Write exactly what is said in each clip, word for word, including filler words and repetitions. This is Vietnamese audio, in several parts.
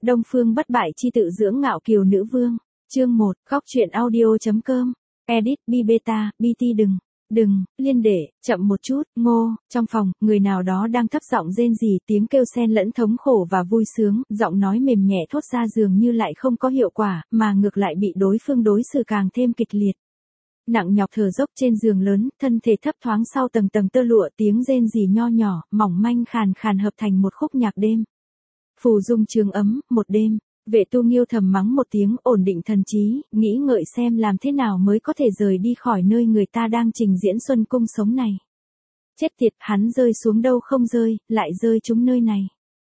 Đông Phương bất bại chi tự dưỡng ngạo kiều nữ vương. Chương một, góc truyện audio.com. Edit, Bi Beta, bê tê đừng, đừng, liên để, chậm một chút, ngô, trong phòng, người nào đó đang thấp giọng rên rỉ, tiếng kêu xen lẫn thống khổ và vui sướng, giọng nói mềm nhẹ thốt ra dường như lại không có hiệu quả, mà ngược lại bị đối phương đối xử càng thêm kịch liệt. Nặng nhọc thở dốc trên giường lớn, thân thể thấp thoáng sau tầng tầng tơ lụa, tiếng rên rỉ nho nhỏ, mỏng manh khàn khàn hợp thành một khúc nhạc đêm. Phù dung trường ấm, một đêm. Vệ Tu Nghiêu thầm mắng một tiếng, ổn định thần trí, nghĩ ngợi xem làm thế nào mới có thể rời đi khỏi nơi người ta đang trình diễn xuân cung sống này. Chết tiệt, hắn rơi xuống đâu không rơi, lại rơi trúng nơi này.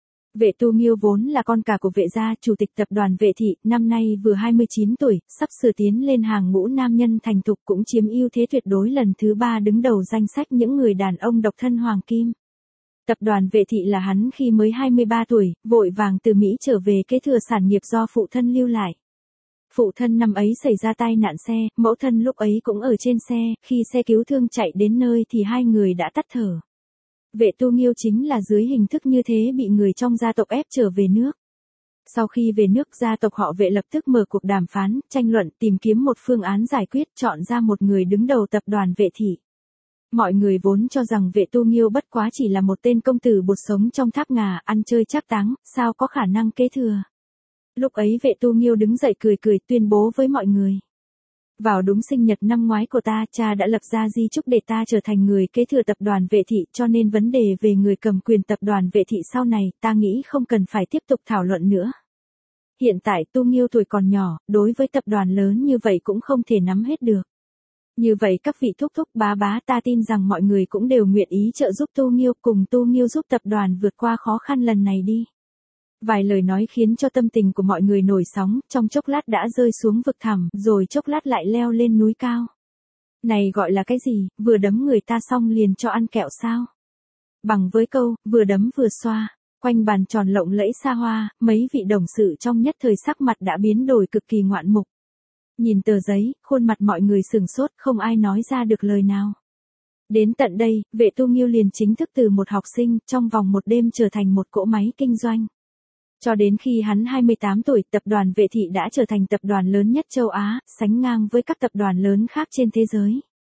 Vệ Tu Nghiêu vốn là con cả của Vệ gia, chủ tịch tập đoàn Vệ thị, năm nay vừa hai mươi chín tuổi, sắp sửa tiến lên hàng ngũ nam nhân thành thục, cũng chiếm ưu thế tuyệt đối lần thứ ba đứng đầu danh sách những người đàn ông độc thân hoàng kim. Tập đoàn Vệ thị là hắn khi mới hai mươi ba tuổi, vội vàng từ Mỹ trở về kế thừa sản nghiệp do phụ thân lưu lại. Phụ thân năm ấy xảy ra tai nạn xe, mẫu thân lúc ấy cũng ở trên xe, khi xe cứu thương chạy đến nơi thì hai người đã tắt thở. Vệ Tu Nghiêu chính là dưới hình thức như thế bị người trong gia tộc ép trở về nước. Sau khi về nước, gia tộc họ Vệ lập tức mở cuộc đàm phán, tranh luận, tìm kiếm một phương án giải quyết, chọn ra một người đứng đầu tập đoàn Vệ thị. Mọi người vốn cho rằng Vệ Tu Nghiêu bất quá chỉ là một tên công tử bột sống trong tháp ngà, ăn chơi trác táng, sao có khả năng kế thừa. Lúc ấy Vệ Tu Nghiêu đứng dậy cười cười tuyên bố với mọi người. Vào đúng sinh nhật năm ngoái của ta, cha đã lập ra di chúc để ta trở thành người kế thừa tập đoàn Vệ thị, cho nên vấn đề về người cầm quyền tập đoàn Vệ thị sau này, ta nghĩ không cần phải tiếp tục thảo luận nữa. Hiện tại Tu Nghiêu tuổi còn nhỏ, đối với tập đoàn lớn như vậy cũng không thể nắm hết được. Như vậy các vị thúc thúc bá bá, ta tin rằng mọi người cũng đều nguyện ý trợ giúp Tu Nghiêu, cùng Tu Nghiêu giúp tập đoàn vượt qua khó khăn lần này đi. Vài lời nói khiến cho tâm tình của mọi người nổi sóng, trong chốc lát đã rơi xuống vực thẳm, rồi chốc lát lại leo lên núi cao. Này gọi là cái gì, vừa đấm người ta xong liền cho ăn kẹo sao? Bằng với câu, vừa đấm vừa xoa, quanh bàn tròn lộng lẫy xa hoa, mấy vị đồng sự trong nhất thời sắc mặt đã biến đổi cực kỳ ngoạn mục. Nhìn tờ giấy, khuôn mặt mọi người sửng sốt, không ai nói ra được lời nào. Đến tận đây, Vệ Tu Nghiêu liền chính thức từ một học sinh, trong vòng một đêm trở thành một cỗ máy kinh doanh. Cho đến khi hắn hai mươi tám tuổi, tập đoàn Vệ thị đã trở thành tập đoàn lớn nhất châu Á, sánh ngang với các tập đoàn lớn khác trên thế giới.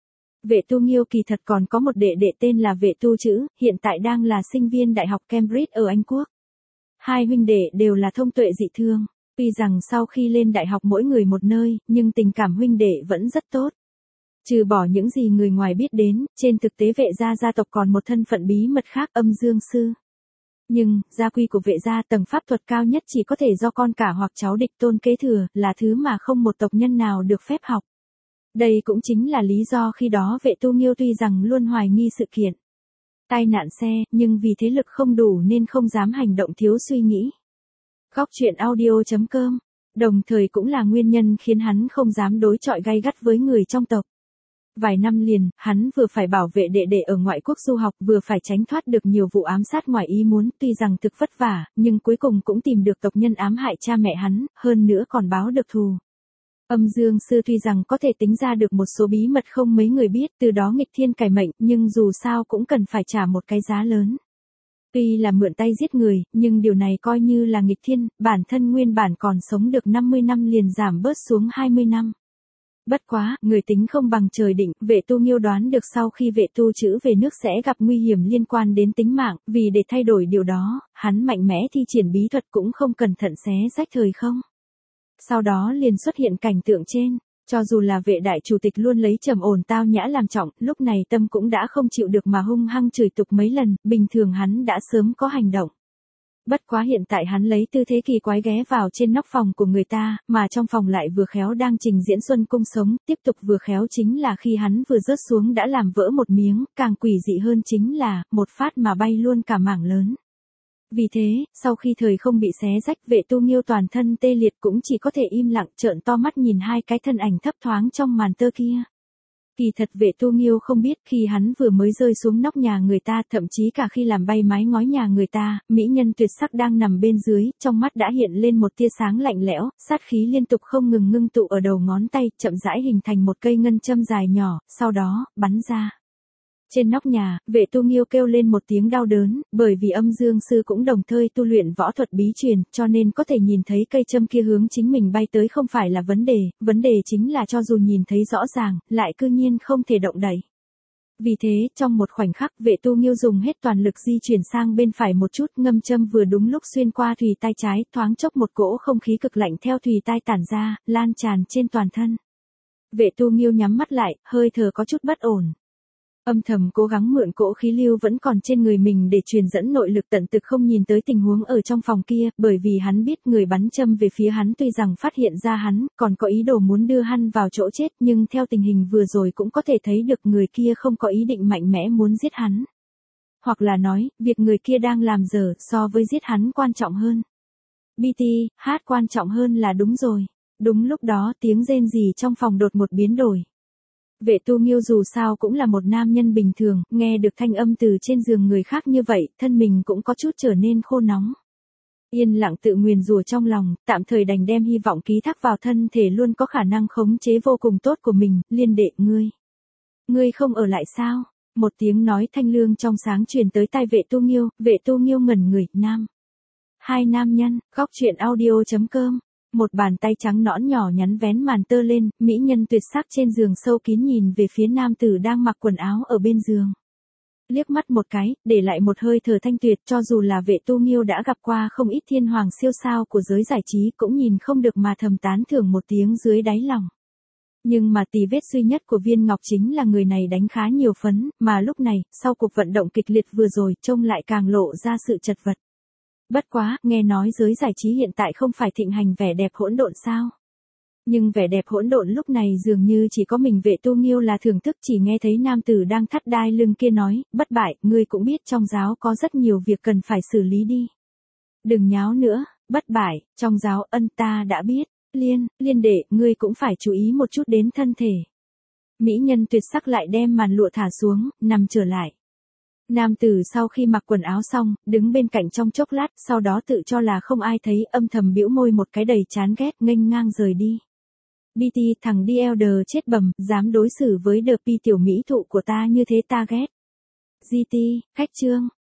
Vệ Tu Nghiêu kỳ thật còn có một đệ đệ tên là Vệ Tu Trữ, hiện tại đang là sinh viên Đại học Cambridge ở Anh Quốc. Hai huynh đệ đều là thông tuệ dị thương. Tuy rằng sau khi lên đại học mỗi người một nơi, nhưng tình cảm huynh đệ vẫn rất tốt. Trừ bỏ những gì người ngoài biết đến, trên thực tế Vệ gia gia tộc còn một thân phận bí mật khác, âm dương sư. Nhưng, gia quy của Vệ gia tầng pháp thuật cao nhất chỉ có thể do con cả hoặc cháu đích tôn kế thừa, là thứ mà không một tộc nhân nào được phép học. Đây cũng chính là lý do khi đó Vệ Tu Nghiêu tuy rằng luôn hoài nghi sự kiện tai nạn xe, nhưng vì thế lực không đủ nên không dám hành động thiếu suy nghĩ. Góc truyện audio.com, đồng thời cũng là nguyên nhân khiến hắn không dám đối chọi gay gắt với người trong tộc. Vài năm liền, hắn vừa phải bảo vệ đệ đệ ở ngoại quốc du học, vừa phải tránh thoát được nhiều vụ ám sát ngoài ý muốn, tuy rằng thực vất vả, nhưng cuối cùng cũng tìm được tộc nhân ám hại cha mẹ hắn, hơn nữa còn báo được thù. Âm dương sư tuy rằng có thể tính ra được một số bí mật không mấy người biết, từ đó nghịch thiên cải mệnh, nhưng dù sao cũng cần phải trả một cái giá lớn. Tuy là mượn tay giết người, nhưng điều này coi như là nghịch thiên, bản thân nguyên bản còn sống được năm mươi năm liền giảm bớt xuống hai mươi năm. Bất quá, người tính không bằng trời định, Vệ Tu Nghiêu đoán được sau khi Vệ Tu Trữ về nước sẽ gặp nguy hiểm liên quan đến tính mạng, vì để thay đổi điều đó, hắn mạnh mẽ thi triển bí thuật cũng không cẩn thận xé rách thời không. Sau đó liền xuất hiện cảnh tượng trên. Cho dù là Vệ đại chủ tịch luôn lấy trầm ổn tao nhã làm trọng, lúc này tâm cũng đã không chịu được mà hung hăng chửi tục mấy lần, bình thường hắn đã sớm có hành động. Bất quá hiện tại hắn lấy tư thế kỳ quái ghé vào trên nóc phòng của người ta, mà trong phòng lại vừa khéo đang trình diễn xuân cung sống, tiếp tục vừa khéo chính là khi hắn vừa rớt xuống đã làm vỡ một miếng, càng quỷ dị hơn chính là, một phát mà bay luôn cả mảng lớn. Vì thế, sau khi thời không bị xé rách, Vệ Tu Nghiêu toàn thân tê liệt cũng chỉ có thể im lặng trợn to mắt nhìn hai cái thân ảnh thấp thoáng trong màn tơ kia. Kỳ thật Vệ Tu Nghiêu không biết khi hắn vừa mới rơi xuống nóc nhà người ta, thậm chí cả khi làm bay mái ngói nhà người ta, mỹ nhân tuyệt sắc đang nằm bên dưới, trong mắt đã hiện lên một tia sáng lạnh lẽo, sát khí liên tục không ngừng ngưng tụ ở đầu ngón tay, chậm rãi hình thành một cây ngân châm dài nhỏ, sau đó, bắn ra. Trên nóc nhà, Vệ Tu Nghiêu kêu lên một tiếng đau đớn, bởi vì âm dương sư cũng đồng thời tu luyện võ thuật bí truyền, cho nên có thể nhìn thấy cây châm kia hướng chính mình bay tới không phải là vấn đề, vấn đề chính là cho dù nhìn thấy rõ ràng, lại cư nhiên không thể động đậy. Vì thế, trong một khoảnh khắc, Vệ Tu Nghiêu dùng hết toàn lực di chuyển sang bên phải một chút, ngâm châm vừa đúng lúc xuyên qua thùy tai trái, thoáng chốc một cỗ không khí cực lạnh theo thùy tai tản ra, lan tràn trên toàn thân. Vệ Tu Nghiêu nhắm mắt lại, hơi thở có chút bất ổn. Âm thầm cố gắng mượn cỗ khí lưu vẫn còn trên người mình để truyền dẫn nội lực, tận thực không nhìn tới tình huống ở trong phòng kia, bởi vì hắn biết người bắn châm về phía hắn tuy rằng phát hiện ra hắn, còn có ý đồ muốn đưa hắn vào chỗ chết, nhưng theo tình hình vừa rồi cũng có thể thấy được người kia không có ý định mạnh mẽ muốn giết hắn. Hoặc là nói, việc người kia đang làm dở so với giết hắn quan trọng hơn. bê tê, hát quan trọng hơn là đúng rồi. Đúng lúc đó tiếng rên rỉ trong phòng đột một biến đổi. Vệ Tu Nghiêu dù sao cũng là một nam nhân bình thường, nghe được thanh âm từ trên giường người khác như vậy, thân mình cũng có chút trở nên khô nóng. Yên lặng tự nguyền rủa trong lòng, tạm thời đành đem hy vọng ký thác vào thân thể luôn có khả năng khống chế vô cùng tốt của mình, Liên đệ, ngươi. Ngươi không ở lại sao? Một tiếng nói thanh lương trong sáng truyền tới tai Vệ Tu Nghiêu, Vệ Tu Nghiêu ngẩn người, nam. Hai nam nhân, góc truyện audio chấm com. Một bàn tay trắng nõn nhỏ nhắn vén màn tơ lên, mỹ nhân tuyệt sắc trên giường sâu kín nhìn về phía nam tử đang mặc quần áo ở bên giường. Liếc mắt một cái, để lại một hơi thở thanh tuyệt, cho dù là Vệ Tu Nghiêu đã gặp qua không ít thiên hoàng siêu sao của giới giải trí cũng nhìn không được mà thầm tán thưởng một tiếng dưới đáy lòng. Nhưng mà tì vết duy nhất của Viên Ngọc chính là người này đánh khá nhiều phấn, mà lúc này, sau cuộc vận động kịch liệt vừa rồi, trông lại càng lộ ra sự chật vật. Bất quá, nghe nói giới giải trí hiện tại không phải thịnh hành vẻ đẹp hỗn độn sao? Nhưng vẻ đẹp hỗn độn lúc này dường như chỉ có mình Vệ Tu Nghiêu là thưởng thức, chỉ nghe thấy nam tử đang thắt đai lưng kia nói, bất bại, ngươi cũng biết trong giáo có rất nhiều việc cần phải xử lý đi. Đừng nháo nữa, bất bại, trong giáo ân ta đã biết, Liên, Liên đệ, ngươi cũng phải chú ý một chút đến thân thể. Mỹ nhân tuyệt sắc lại đem màn lụa thả xuống, nằm trở lại. Nam tử sau khi mặc quần áo xong, đứng bên cạnh trong chốc lát, sau đó tự cho là không ai thấy, âm thầm bĩu môi một cái đầy chán ghét, nghênh ngang rời đi. bê tê, thằng đi elder chết bầm, dám đối xử với đờ pi tiểu mỹ thụ của ta như thế ta ghét. giê tê, khách chương.